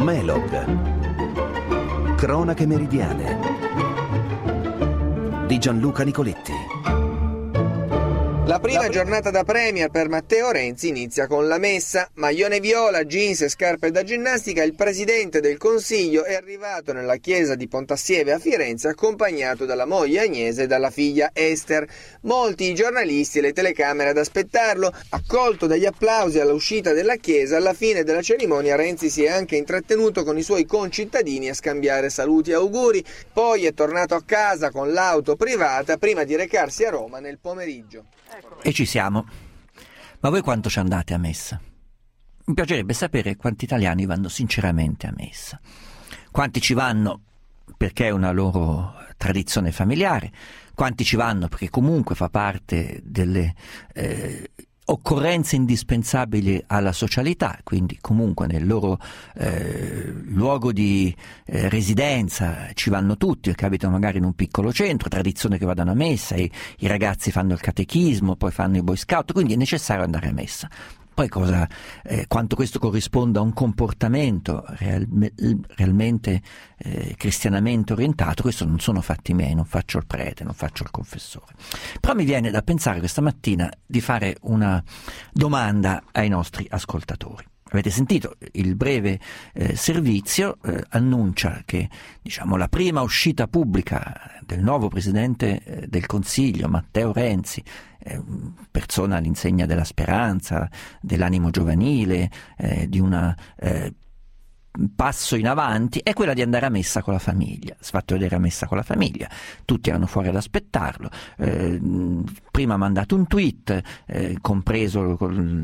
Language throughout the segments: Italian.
Melog. Cronache meridiane di Gianluca Nicoletti. La prima giornata da Premier per Matteo Renzi inizia con la messa. Maglione viola, jeans e scarpe da ginnastica, il Presidente del Consiglio è arrivato nella chiesa di Pontassieve a Firenze accompagnato dalla moglie Agnese e dalla figlia Esther. Molti i giornalisti e le telecamere ad aspettarlo. Accolto dagli applausi all'uscita della chiesa, alla fine della cerimonia Renzi si è anche intrattenuto con i suoi concittadini a scambiare saluti e auguri. Poi è tornato a casa con l'auto privata prima di recarsi a Roma nel pomeriggio. E ci siamo. Ma voi quanto ci andate a messa? Mi piacerebbe sapere quanti italiani vanno sinceramente a messa. Quanti ci vanno perché è una loro tradizione familiare, quanti ci vanno perché comunque fa parte delle occorrenze indispensabili alla socialità, quindi comunque nel loro luogo di residenza ci vanno tutti, perché abitano magari in un piccolo centro, tradizione che vadano a messa, i ragazzi fanno il catechismo, poi fanno i boy scout, quindi è necessario andare a messa. Poi quanto questo corrisponda a un comportamento realmente cristianamente orientato, questo non sono fatti miei, non faccio il prete, non faccio il confessore. Però mi viene da pensare questa mattina di fare una domanda ai nostri ascoltatori. Avete sentito, il breve servizio annuncia che la prima uscita pubblica del nuovo Presidente del Consiglio, Matteo Renzi, persona all'insegna della speranza, dell'animo giovanile, di un passo in avanti, è quella di andare a messa con la famiglia. Si è fatto vedere a messa con la famiglia, tutti erano fuori ad aspettarlo. Prima ha mandato un tweet, compreso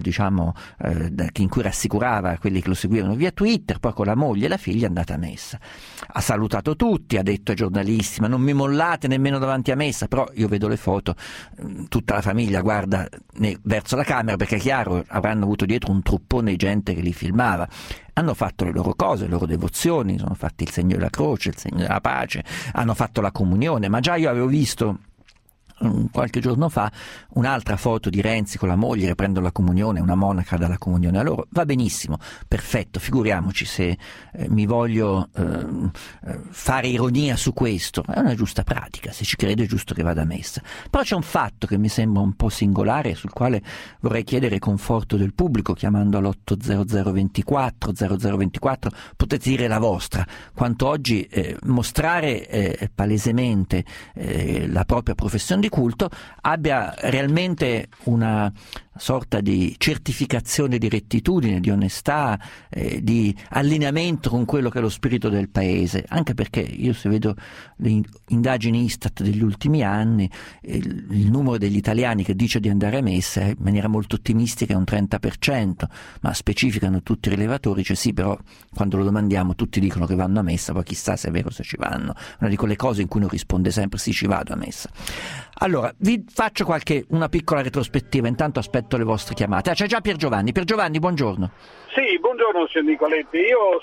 in cui rassicurava quelli che lo seguivano via Twitter, poi con la moglie e la figlia è andata a messa. Ha salutato tutti, ha detto ai giornalisti: ma non mi mollate nemmeno davanti a messa. Però io vedo le foto, tutta la famiglia guarda verso la camera, perché è chiaro, avranno avuto dietro un truppone di gente che li filmava. Hanno fatto le loro cose, le loro devozioni, sono fatti il segno della croce, il segno della pace, hanno fatto la comunione, ma già io avevo visto qualche giorno fa un'altra foto di Renzi con la moglie che prendono la comunione, una monaca dalla comunione a loro. Va benissimo, perfetto, figuriamoci se mi voglio fare ironia su questo, è una giusta pratica, se ci credo è giusto che vada a messa. Però c'è un fatto che mi sembra un po' singolare, sul quale vorrei chiedere conforto del pubblico chiamando all'800 24 0024, potete dire la vostra, quanto oggi mostrare palesemente la propria professione di culto abbia realmente una sorta di certificazione di rettitudine, di onestà, di allineamento con quello che è lo spirito del paese, anche perché io, se vedo le indagini Istat degli ultimi anni, il numero degli italiani che dice di andare a messa in maniera molto ottimistica è un 30%, ma specificano tutti i rilevatori, cioè sì, però quando lo domandiamo tutti dicono che vanno a messa, poi chissà se è vero, se ci vanno. Una di quelle cose in cui uno risponde sempre sì, ci vado a messa. Allora, vi faccio una piccola retrospettiva, intanto aspetto le vostre chiamate. C'è già Pier Giovanni, buongiorno. Sì, buongiorno signor Nicoletti, io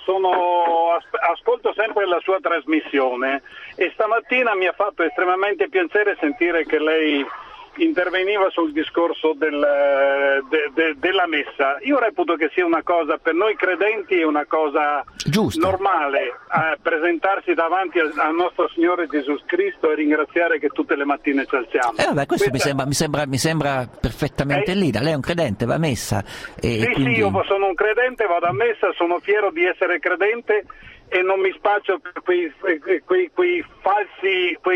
ascolto sempre la sua trasmissione e stamattina mi ha fatto estremamente piacere sentire che lei interveniva sul discorso della messa. Io reputo che sia una cosa, per noi credenti, è una cosa giusta, normale, presentarsi davanti al nostro Signore Gesù Cristo e ringraziare che tutte le mattine ci alziamo. Questo mi sembra perfettamente in linea. Lei è un credente, va a messa? Sì, io sono un credente, vado a messa, sono fiero di essere credente e non mi spaccio per quei falsi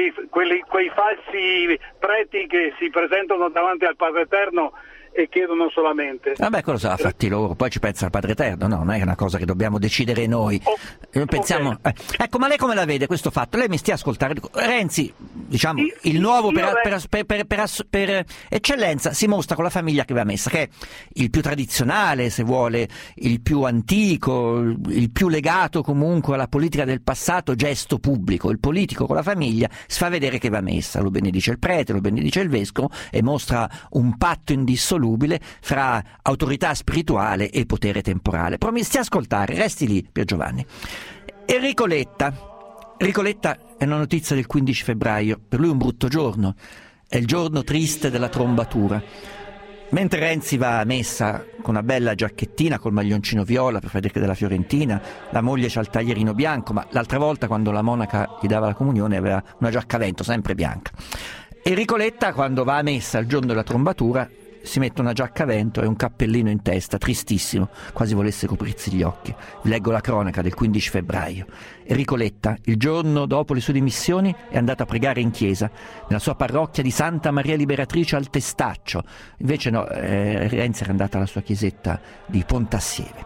preti che si presentano davanti al Padre Eterno e chiedono solamente. Quello sarà fatti loro, poi ci pensa il Padre Eterno, no? Non è una cosa che dobbiamo decidere noi. Pensiamo. Okay. Ecco, ma lei come la vede questo fatto? Lei mi stia ascoltando. Renzi, il nuovo per eccellenza si mostra con la famiglia che va a messa, che è il più tradizionale, se vuole, il più antico, il più legato comunque alla politica del passato, gesto pubblico. Il politico con la famiglia si fa vedere che va a messa, lo benedice il prete, lo benedice il vescovo e mostra un patto indissolubile fra autorità spirituale e potere temporale. Però mi stia a ascoltare, resti lì, Pier Giovanni. Enrico Letta è una notizia del 15 febbraio, per lui un brutto giorno, è il giorno triste della trombatura. Mentre Renzi va a messa con una bella giacchettina col maglioncino viola per far vedere che è della Fiorentina, la moglie c'ha il taglierino bianco, ma l'altra volta quando la monaca gli dava la comunione aveva una giacca a vento sempre bianca. Enrico Letta quando va a messa il giorno della trombatura si mette una giacca a vento e un cappellino in testa, tristissimo, quasi volesse coprirsi gli occhi. Vi leggo la cronaca del 15 febbraio. Enrico Letta, il giorno dopo le sue dimissioni, è andato a pregare in chiesa, nella sua parrocchia di Santa Maria Liberatrice al Testaccio. Invece no, Renzi era andata alla sua chiesetta di Pontassieve.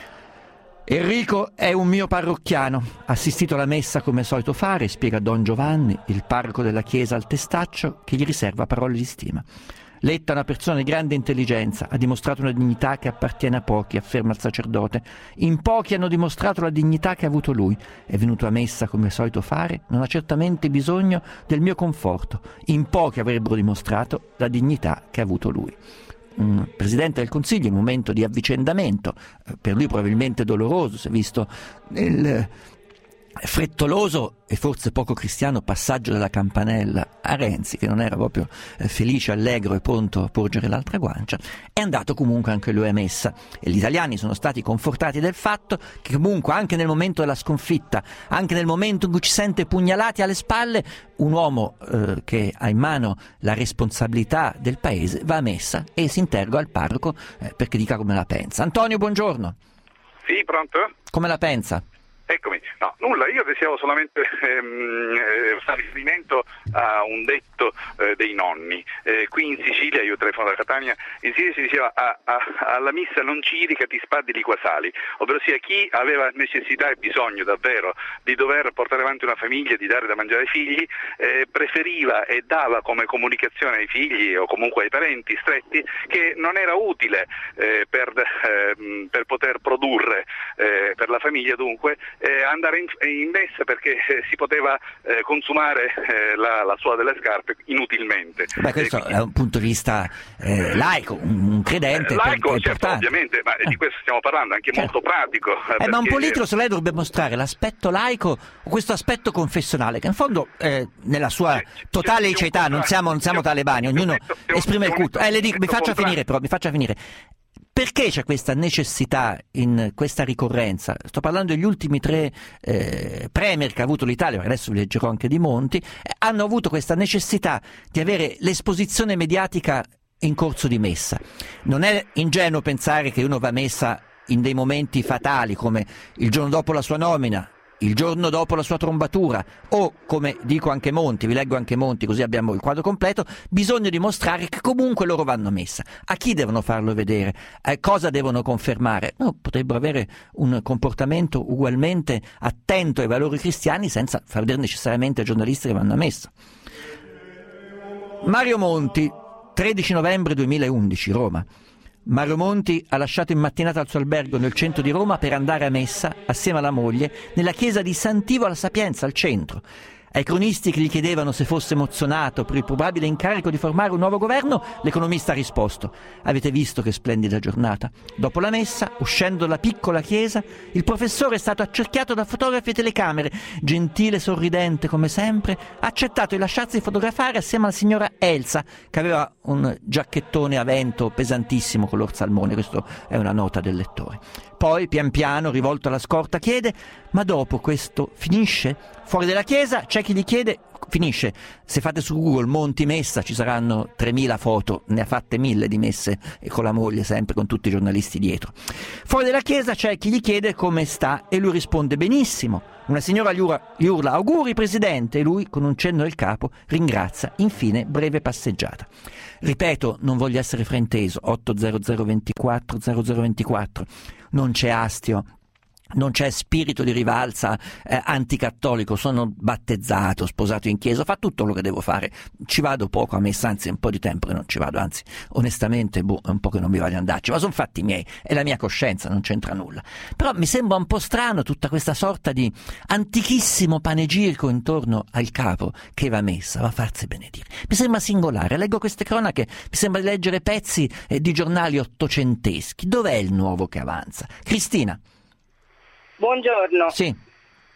Enrico è un mio parrocchiano, ha assistito alla messa come è solito fare, spiega Don Giovanni, il parroco della chiesa al Testaccio, che gli riserva parole di stima. Letta è una persona di grande intelligenza, ha dimostrato una dignità che appartiene a pochi, afferma il sacerdote. In pochi hanno dimostrato la dignità che ha avuto lui. È venuto a messa come è solito fare, non ha certamente bisogno del mio conforto. In pochi avrebbero dimostrato la dignità che ha avuto lui. Un Presidente del Consiglio in un momento di avvicendamento, per lui probabilmente doloroso, si è visto il frettoloso e forse poco cristiano passaggio della campanella a Renzi, che non era proprio felice, allegro e pronto a porgere l'altra guancia. È andato comunque anche lui a messa e gli italiani sono stati confortati del fatto che comunque anche nel momento della sconfitta, anche nel momento in cui ci sente pugnalati alle spalle, un uomo che ha in mano la responsabilità del paese va a messa e si interroga al parroco perché dica come la pensa. Antonio, buongiorno. Sì, pronto? Come la pensa? Eccomi, no, nulla, io desidero solamente fare riferimento a un detto dei nonni. Qui in Sicilia, io telefono da Catania, in Sicilia si diceva alla missa non cirica ti spaddi i liquasali, ovvero sia chi aveva necessità e bisogno davvero di dover portare avanti una famiglia, di dare da mangiare ai figli, preferiva e dava come comunicazione ai figli o comunque ai parenti stretti che non era utile per poter produrre per la famiglia dunque andare in messa perché si poteva consumare la suola delle scarpe inutilmente. Beh, questo è un punto di vista laico, un credente laico, certo, ovviamente, ma di questo stiamo parlando, anche certo. Molto pratico. Ma un politico se lei dovrebbe mostrare l'aspetto laico o questo aspetto confessionale, che in fondo nella sua totale liceità, non siamo talebani, ognuno esprime il culto. Le dico, mi faccia finire. Perché c'è questa necessità in questa ricorrenza? Sto parlando degli ultimi 3 premier che ha avuto l'Italia, perché adesso vi leggerò anche di Monti, hanno avuto questa necessità di avere l'esposizione mediatica in corso di messa. Non è ingenuo pensare che uno va a messa in dei momenti fatali come il giorno dopo la sua nomina, il giorno dopo la sua trombatura o, come dico anche Monti, vi leggo anche Monti così abbiamo il quadro completo, bisogna dimostrare che comunque loro vanno a messa. A chi devono farlo vedere? Cosa devono confermare? No, potrebbero avere un comportamento ugualmente attento ai valori cristiani senza far vedere necessariamente ai giornalisti che vanno a messa. Mario Monti, 13 novembre 2011, Roma. Mario Monti ha lasciato in mattinata il suo albergo nel centro di Roma per andare a messa assieme alla moglie nella chiesa di Sant'Ivo alla Sapienza al centro. Ai cronisti che gli chiedevano se fosse emozionato per il probabile incarico di formare un nuovo governo, l'economista ha risposto: avete visto che splendida giornata? Dopo la messa, uscendo dalla piccola chiesa, il professore è stato accerchiato da fotografi e telecamere. Gentile e sorridente come sempre, ha accettato di lasciarsi fotografare assieme alla signora Elsa, che aveva un giacchettone a vento pesantissimo color salmone. Questa è una nota del lettore. Poi, pian piano, rivolto alla scorta, chiede: ma dopo questo finisce? Fuori dalla chiesa c'è chi gli chiede: finisce? Se fate su Google Monti messa ci saranno 3.000 foto, ne ha fatte 1.000 di messe e con la moglie sempre, con tutti i giornalisti dietro. Fuori dalla chiesa c'è chi gli chiede come sta e lui risponde: benissimo. Una signora gli urla: auguri Presidente, e lui con un cenno del capo ringrazia. Infine breve passeggiata. Ripeto, non voglio essere frainteso, 80024 0024, non c'è astio, non c'è spirito di rivalsa anticattolico, sono battezzato, sposato in chiesa, fa tutto quello che devo fare, ci vado poco a messa, anzi è un po' di tempo che non ci vado, anzi onestamente è un po' che non mi voglio andarci, ma sono fatti miei, è la mia coscienza, non c'entra nulla. Però mi sembra un po' strano tutta questa sorta di antichissimo panegirico intorno al capo che va a messa, va a farsi benedire. Mi sembra singolare, leggo queste cronache, mi sembra di leggere pezzi di giornali ottocenteschi. Dov'è il nuovo che avanza? Cristina. Buongiorno. Sì.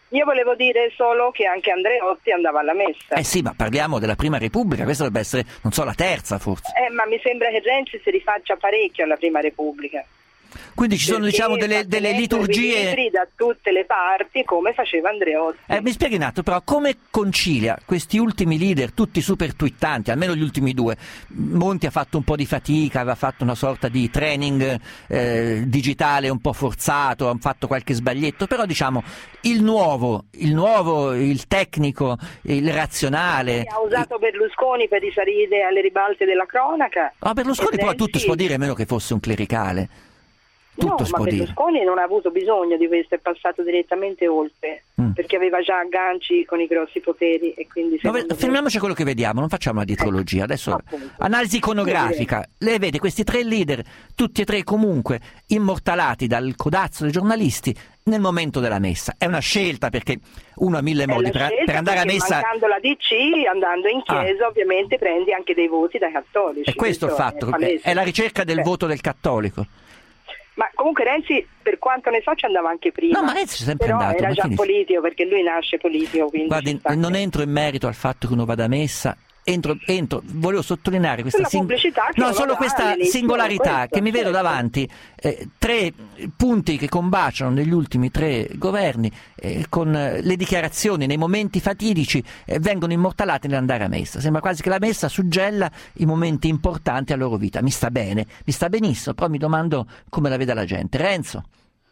Io volevo dire solo che anche Andreotti andava alla messa. Sì, ma parliamo della Prima Repubblica, questa dovrebbe essere, non so, la terza forse. Ma mi sembra che Renzi si rifaccia parecchio alla Prima Repubblica. Quindi ci sono, diciamo, delle liturgie da tutte le parti, come faceva Andreotti. Mi spieghi un attimo, però, come concilia questi ultimi leader, tutti super twittanti, almeno gli ultimi due? Monti ha fatto un po' di fatica, aveva fatto una sorta di training digitale un po' forzato, ha fatto qualche sbaglietto, però diciamo il nuovo, il tecnico, il razionale. Ha usato Berlusconi per risalire alle ribalte della cronaca. Ma Berlusconi poi tutto si può dire, meno che fosse un clericale. Tutto no, ma Berlusconi non ha avuto bisogno di questo, è passato direttamente oltre, perché aveva già agganci con i grossi poteri e quindi... Fermiamoci a quello che vediamo, non facciamo la dietrologia, adesso appunto. Analisi iconografica, lei vede questi tre leader, tutti e tre comunque immortalati dal codazzo dei giornalisti nel momento della messa. È una scelta, perché uno ha mille modi per andare a messa. Mancando la DC, andando in chiesa, ovviamente prendi anche dei voti dai cattolici. E questo è il fatto, è la ricerca del voto del cattolico. Ma comunque Renzi, per quanto ne so, ci andava anche prima. No, ma Renzi è sempre però andato. Era già politico, perché lui nasce politico. Guardi, non entro in merito al fatto che uno vada a messa. Volevo sottolineare questa singolarità che mi vedo davanti, tre punti che combaciano negli ultimi tre governi, con le dichiarazioni nei momenti fatidici vengono immortalati nell'andare a messa. Sembra quasi che la messa suggella i momenti importanti alla loro vita. Mi sta bene, mi sta benissimo, però mi domando come la veda la gente. Renzo?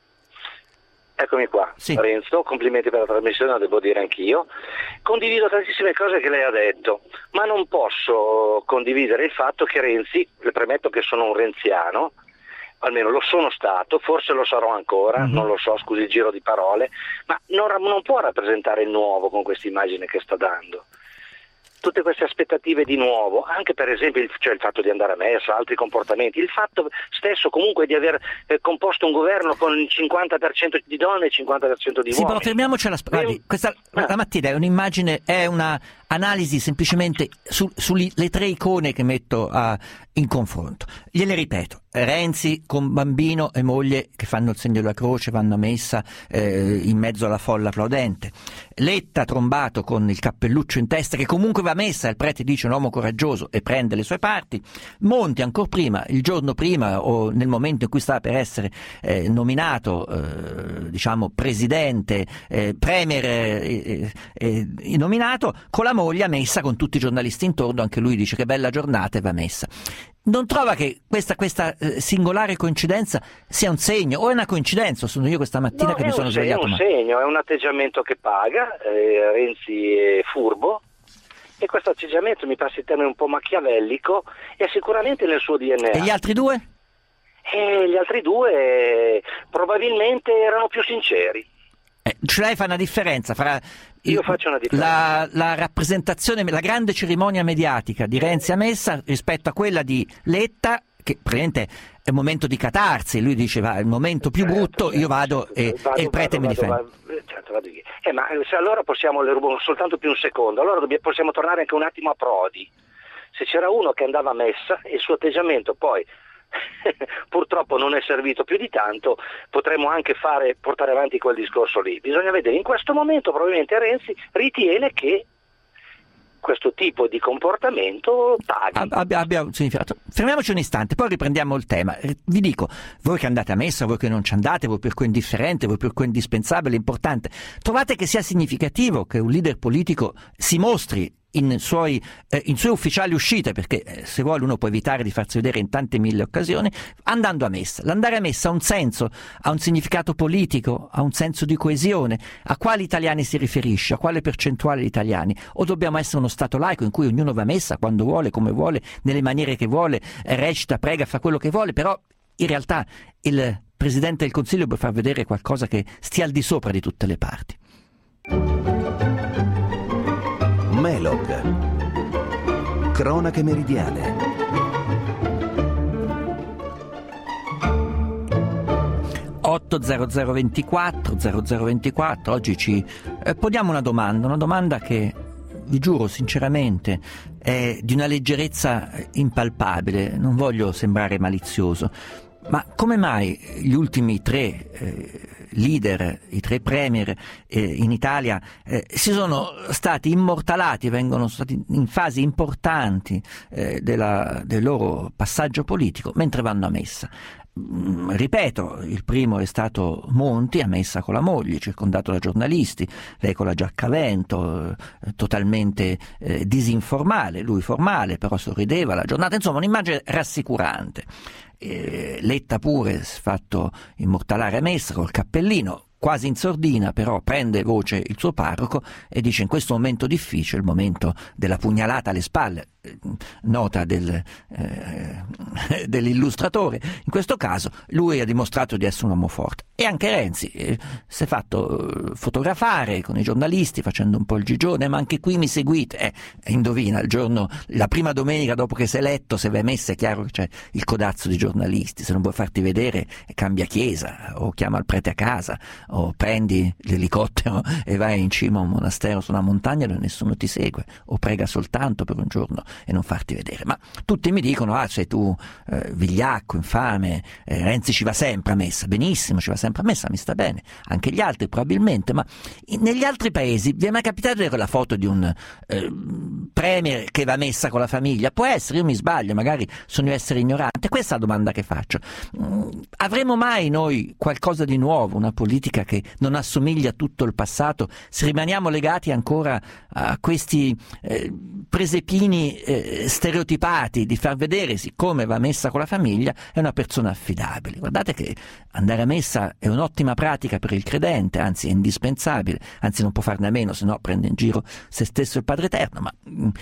Eccomi qua, sì. Renzo, complimenti per la trasmissione, lo devo dire anch'io. Condivido tantissime cose che lei ha detto, ma non posso condividere il fatto che Renzi, le premetto che sono un renziano, almeno lo sono stato, forse lo sarò ancora, non lo so, scusi il giro di parole, ma non può rappresentare il nuovo con questa immagine che sta dando. Tutte queste aspettative di nuovo, anche per esempio il fatto di andare a messa, altri comportamenti, il fatto stesso comunque di aver composto un governo con il 50% di donne e il 50% di uomini. Sì, però fermiamoci la mattina è un'immagine, è una analisi semplicemente sulle tre icone che metto in confronto. Gliele ripeto: Renzi con bambino e moglie che fanno il segno della croce, vanno a messa in mezzo alla folla applaudente. Letta trombato con il cappelluccio in testa, che comunque va a messa, il prete dice un uomo coraggioso e prende le sue parti. Monti ancora prima, il giorno prima o nel momento in cui stava per essere nominato presidente, premier nominato, con la moglie a messa con tutti i giornalisti intorno, anche lui dice che bella giornata e va a messa. Non trova che questa singolare coincidenza sia un segno, o è una coincidenza? Sono io questa mattina che mi sono svegliato. È un segno, è un atteggiamento che paga. Renzi è furbo e questo atteggiamento, mi passi il termine un po' machiavellico, è sicuramente nel suo DNA. E gli altri due? Gli altri due probabilmente erano più sinceri. Lei fa una differenza fra Io faccio una differenza. La rappresentazione, la grande cerimonia mediatica di Renzi a messa rispetto a quella di Letta, che praticamente è un momento di catarsi. Lui dice: va, il momento più brutto, io vado e il prete mi difende. Vado via. Ma se allora possiamo, le rubo soltanto più un secondo, allora possiamo tornare anche un attimo a Prodi. Se c'era uno che andava a messa e il suo atteggiamento poi purtroppo non è servito più di tanto, potremmo anche portare avanti quel discorso lì. Bisogna vedere, in questo momento probabilmente Renzi ritiene che questo tipo di comportamento abbia un significato. Fermiamoci un istante, poi riprendiamo il tema. Vi dico, voi che andate a messa, voi che non ci andate, voi per cui è indifferente, voi per cui è indispensabile, importante, trovate che sia significativo che un leader politico si mostri in sue ufficiali uscite, perché se vuole uno può evitare di farsi vedere in tante mille occasioni, andando a messa. L'andare a messa ha un senso, ha un significato politico, ha un senso di coesione. A quali italiani si riferisce? A quale percentuale di italiani? O dobbiamo essere uno stato laico in cui ognuno va a messa quando vuole, come vuole, nelle maniere che vuole, recita, prega, fa quello che vuole, però in realtà il Presidente del Consiglio può far vedere qualcosa che stia al di sopra di tutte le parti. Melog. Cronache meridiane. (80024) oggi ci poniamo una domanda che vi giuro sinceramente è di una leggerezza impalpabile. Non voglio sembrare malizioso, Ma come mai gli ultimi tre leader, i tre premier in Italia si sono stati immortalati, vengono stati in fasi importanti del loro passaggio politico mentre vanno a messa? Ripeto, il primo è stato Monti, a messa con la moglie, circondato da giornalisti, lei con la giacca a vento, totalmente disinformale, lui formale, però sorrideva la giornata, insomma un'immagine rassicurante. Letta pure fatto immortalare a messa col cappellino, quasi in sordina, però prende voce il suo parroco e dice: in questo momento difficile, il momento della pugnalata alle spalle, nota dell'illustratore, in questo caso lui ha dimostrato di essere un uomo forte. E anche Renzi si è fatto fotografare con i giornalisti facendo un po' il gigione, ma anche qui mi seguite, indovina, il giorno, la prima domenica dopo che sei eletto, se vai a messa è chiaro che c'è il codazzo di giornalisti, se non vuoi farti vedere cambia chiesa o chiama il prete a casa o prendi l'elicottero e vai in cima a un monastero su una montagna dove nessuno ti segue, o prega soltanto per un giorno e non farti vedere. Ma tutti mi dicono: sei tu vigliacco, infame, Renzi ci va sempre a messa. Benissimo, ci va sempre a messa, mi sta bene, anche gli altri probabilmente, ma negli altri paesi vi è mai capitato di vedere la foto di un premier che va a messa con la famiglia? Può essere, io mi sbaglio, magari sono io essere ignorante. Questa è la domanda che faccio. Avremo mai noi qualcosa di nuovo, una politica che non assomiglia a tutto il passato, se rimaniamo legati ancora a questi presepini stereotipati di far vedere, siccome va a messa con la famiglia, è una persona affidabile? Guardate che andare a messa è un'ottima pratica per il credente, anzi è indispensabile, anzi non può farne a meno, se no prende in giro se stesso il Padre Eterno. Ma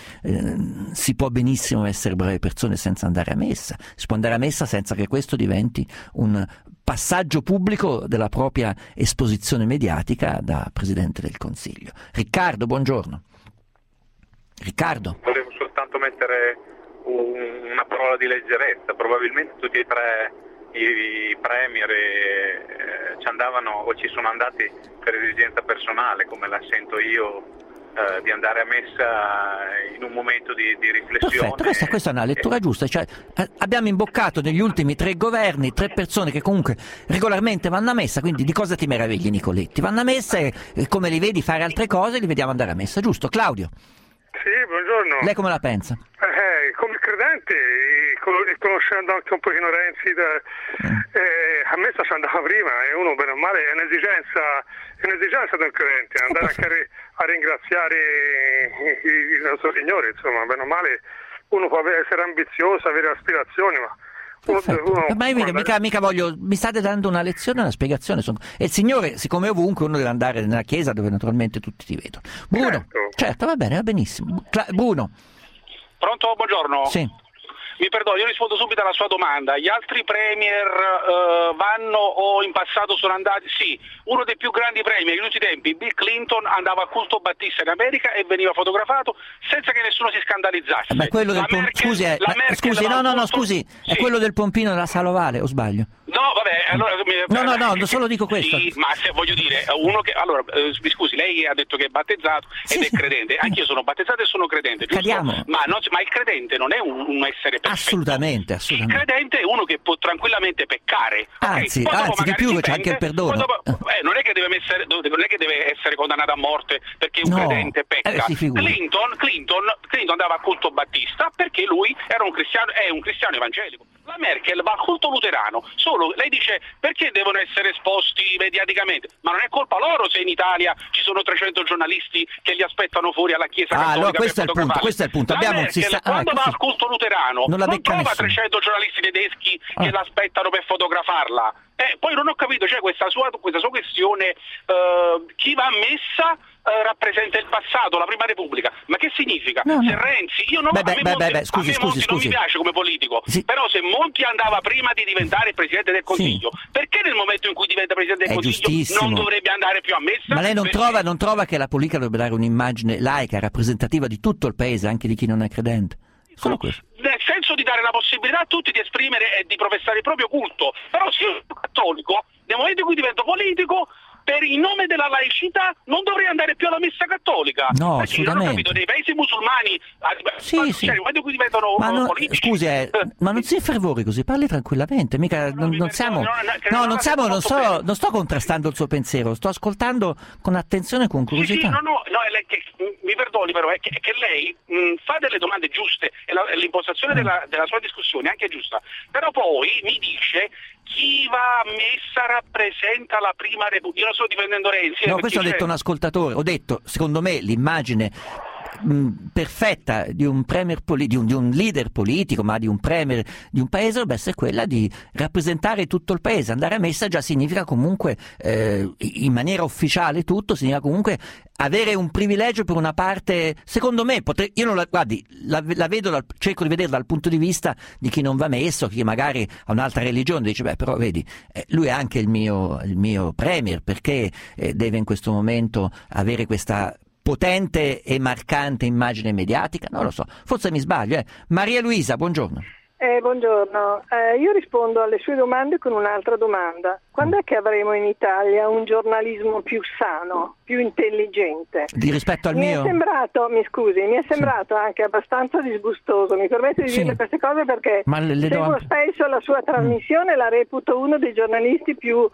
si può benissimo essere brave persone senza andare a messa, si può andare a messa senza che questo diventi un passaggio pubblico della propria esposizione mediatica da Presidente del Consiglio. Riccardo, buongiorno. Riccardo. Volevo soltanto mettere una parola di leggerezza. Probabilmente tutti e tre i premier ci andavano o ci sono andati per esigenza personale, come la sento io, di andare a messa in un momento di riflessione. Perfetto, questa è una lettura giusta, cioè abbiamo imboccato negli ultimi tre governi tre persone che comunque regolarmente vanno a messa, quindi di cosa ti meravigli, Nicoletti? Vanno a messa e come li vedi fare altre cose li vediamo andare a messa, giusto? Claudio? Sì, buongiorno. Lei come la pensa? Come credente, conoscendo anche un pochino Renzi, a messa ci andava prima e uno bene o male è un'esigenza del credente, andare anche a ringraziare il nostro Signore, insomma, bene o male uno può essere ambizioso, avere aspirazioni, ma mica voglio, mi state dando una lezione, una spiegazione, e il Signore, siccome ovunque, uno deve andare nella chiesa dove naturalmente tutti ti vedono. Bruno, certo, va bene, va benissimo. Bruno. Pronto, buongiorno. Sì. Mi perdoni, io rispondo subito alla sua domanda. Gli altri premier vanno o in passato sono andati? Sì, uno dei più grandi premier di tutti i tempi, Bill Clinton, andava a Culto Battista in America e veniva fotografato senza che nessuno si scandalizzasse. Ma quello del scusi, sì. È quello del pompino della Sala Ovale, o sbaglio? No, vabbè, allora... No, solo dico questo. Sì, ma se voglio dire, uno che... Allora, mi scusi, lei ha detto che è battezzato ed è credente. Anch'io sono battezzato e sono credente, giusto? Ma il credente non è un essere perfetto. Assolutamente. Il credente è uno che può tranquillamente peccare. Anzi, di più, c'è anche il perdono. Non è che deve essere condannato a morte perché un credente pecca. Clinton andava a Culto Battista perché lui è un cristiano evangelico. La Merkel va al culto luterano, solo lei dice: perché devono essere esposti mediaticamente? Ma non è colpa loro se in Italia ci sono 300 giornalisti che li aspettano fuori alla Chiesa Cattolica. Allora questo è il punto. Quando va al culto luterano non trova 300 giornalisti tedeschi che l'aspettano per fotografarla. Poi non ho capito, cioè questa sua questione, chi va a messa rappresenta il passato, la Prima Repubblica. Ma che significa? Se Renzi, io non scusi. non mi piace come politico, però se Monti andava prima di diventare Presidente del Consiglio, perché nel momento in cui diventa Presidente del Consiglio non dovrebbe andare più a messa? Ma lei non trova che la politica dovrebbe dare un'immagine laica, rappresentativa di tutto il paese, anche di chi non è credente? Solo questo. Nel senso di dare la possibilità a tutti di esprimere e di professare il proprio culto. Però se io sono cattolico, nel momento in cui divento politico, per il nome della laicità non dovrei andare più alla messa cattolica. No, perché io non ho capito, nei paesi musulmani quando diventano politici. Scusi, ma non si infervori così, parli tranquillamente, mica non sto contrastando il suo pensiero, sto ascoltando con attenzione e con curiosità. Mi perdoni però, è che lei fa delle domande giuste e l'impostazione della sua discussione è anche giusta, però poi mi dice chi va a messa rappresenta la prima Repubblica. Io non sto difendendo Renzi. No, questo ha detto un ascoltatore. Ho detto, secondo me l'immagine perfetta di un premier di un leader politico, ma di un premier di un paese dovrebbe essere quella di rappresentare tutto il paese. Andare a messa già significa comunque in maniera ufficiale tutto, significa comunque avere un privilegio per una parte. Secondo me io non la vedo, cerco di vederla dal punto di vista di chi non va messo, chi magari ha un'altra religione, dice beh però vedi lui è anche il mio premier, perché deve in questo momento avere questa potente e marcante immagine mediatica? Non lo so, forse mi sbaglio. Maria Luisa, buongiorno. Buongiorno, io rispondo alle sue domande con un'altra domanda. Quando è che avremo in Italia un giornalismo più sano, più intelligente? Di rispetto al mio? Mi è sembrato anche abbastanza disgustoso, mi permetto di dire queste cose perché seguo spesso la sua trasmissione e la reputo uno dei giornalisti più,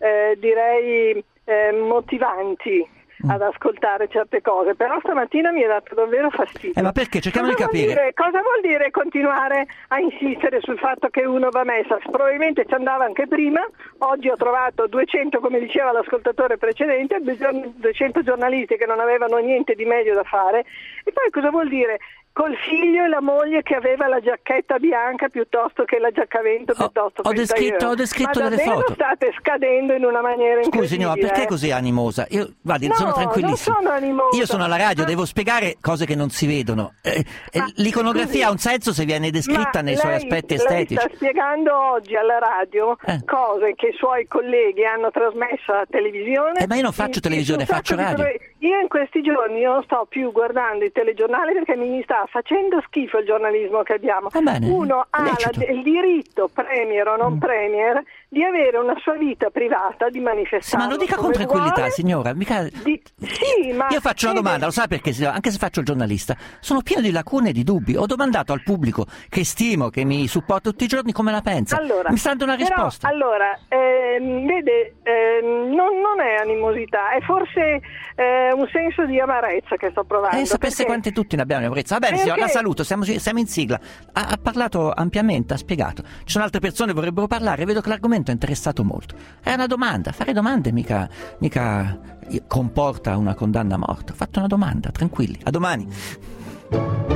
motivanti ad ascoltare certe cose, però stamattina mi è dato davvero fastidio. Ma perché? Cerchiamo di capire. Cosa vuol dire continuare a insistere sul fatto che uno va messa? Probabilmente ci andava anche prima, oggi ho trovato 200, come diceva l'ascoltatore precedente, 200 giornalisti che non avevano niente di meglio da fare. E poi cosa vuol dire? Col figlio e la moglie che aveva la giacchetta bianca piuttosto che la giaccavento piuttosto che ho descritto delle foto. State scadendo in una maniera incredibile. Scusi, no, perché così animosa? Io sono tranquillissimo. Non sono animosa. Io sono alla radio, devo spiegare cose che non si vedono. L'iconografia ha un senso se viene descritta nei suoi aspetti estetici. Lei sta spiegando oggi alla radio cose che i suoi colleghi hanno trasmesso alla televisione. Ma io non faccio televisione, faccio radio. Io in questi giorni non sto più guardando i telegiornali perché mi sta facendo schifo il giornalismo che abbiamo. Uno ha il diritto, premier o non premier, di avere una sua vita privata, di manifestare. Ma lo dica con tranquillità, signora. Io faccio una domanda, lo sa perché? Anche se faccio il giornalista, sono pieno di lacune e di dubbi. Ho domandato al pubblico che stimo, che mi supporta tutti i giorni, come la pensa. Mi sta dando una risposta. Vede, non è animosità, è forse un senso di amarezza che sto provando. Sapesse quante tutti ne abbiamo amarezza. Va bene, signora, la saluto, siamo in sigla. Ha parlato ampiamente, ha spiegato. Ci sono altre persone che vorrebbero parlare, vedo che l'argomento è interessato molto. È una domanda, fare domande mica comporta una condanna a morte. Ho fatto una domanda, tranquilli, a domani.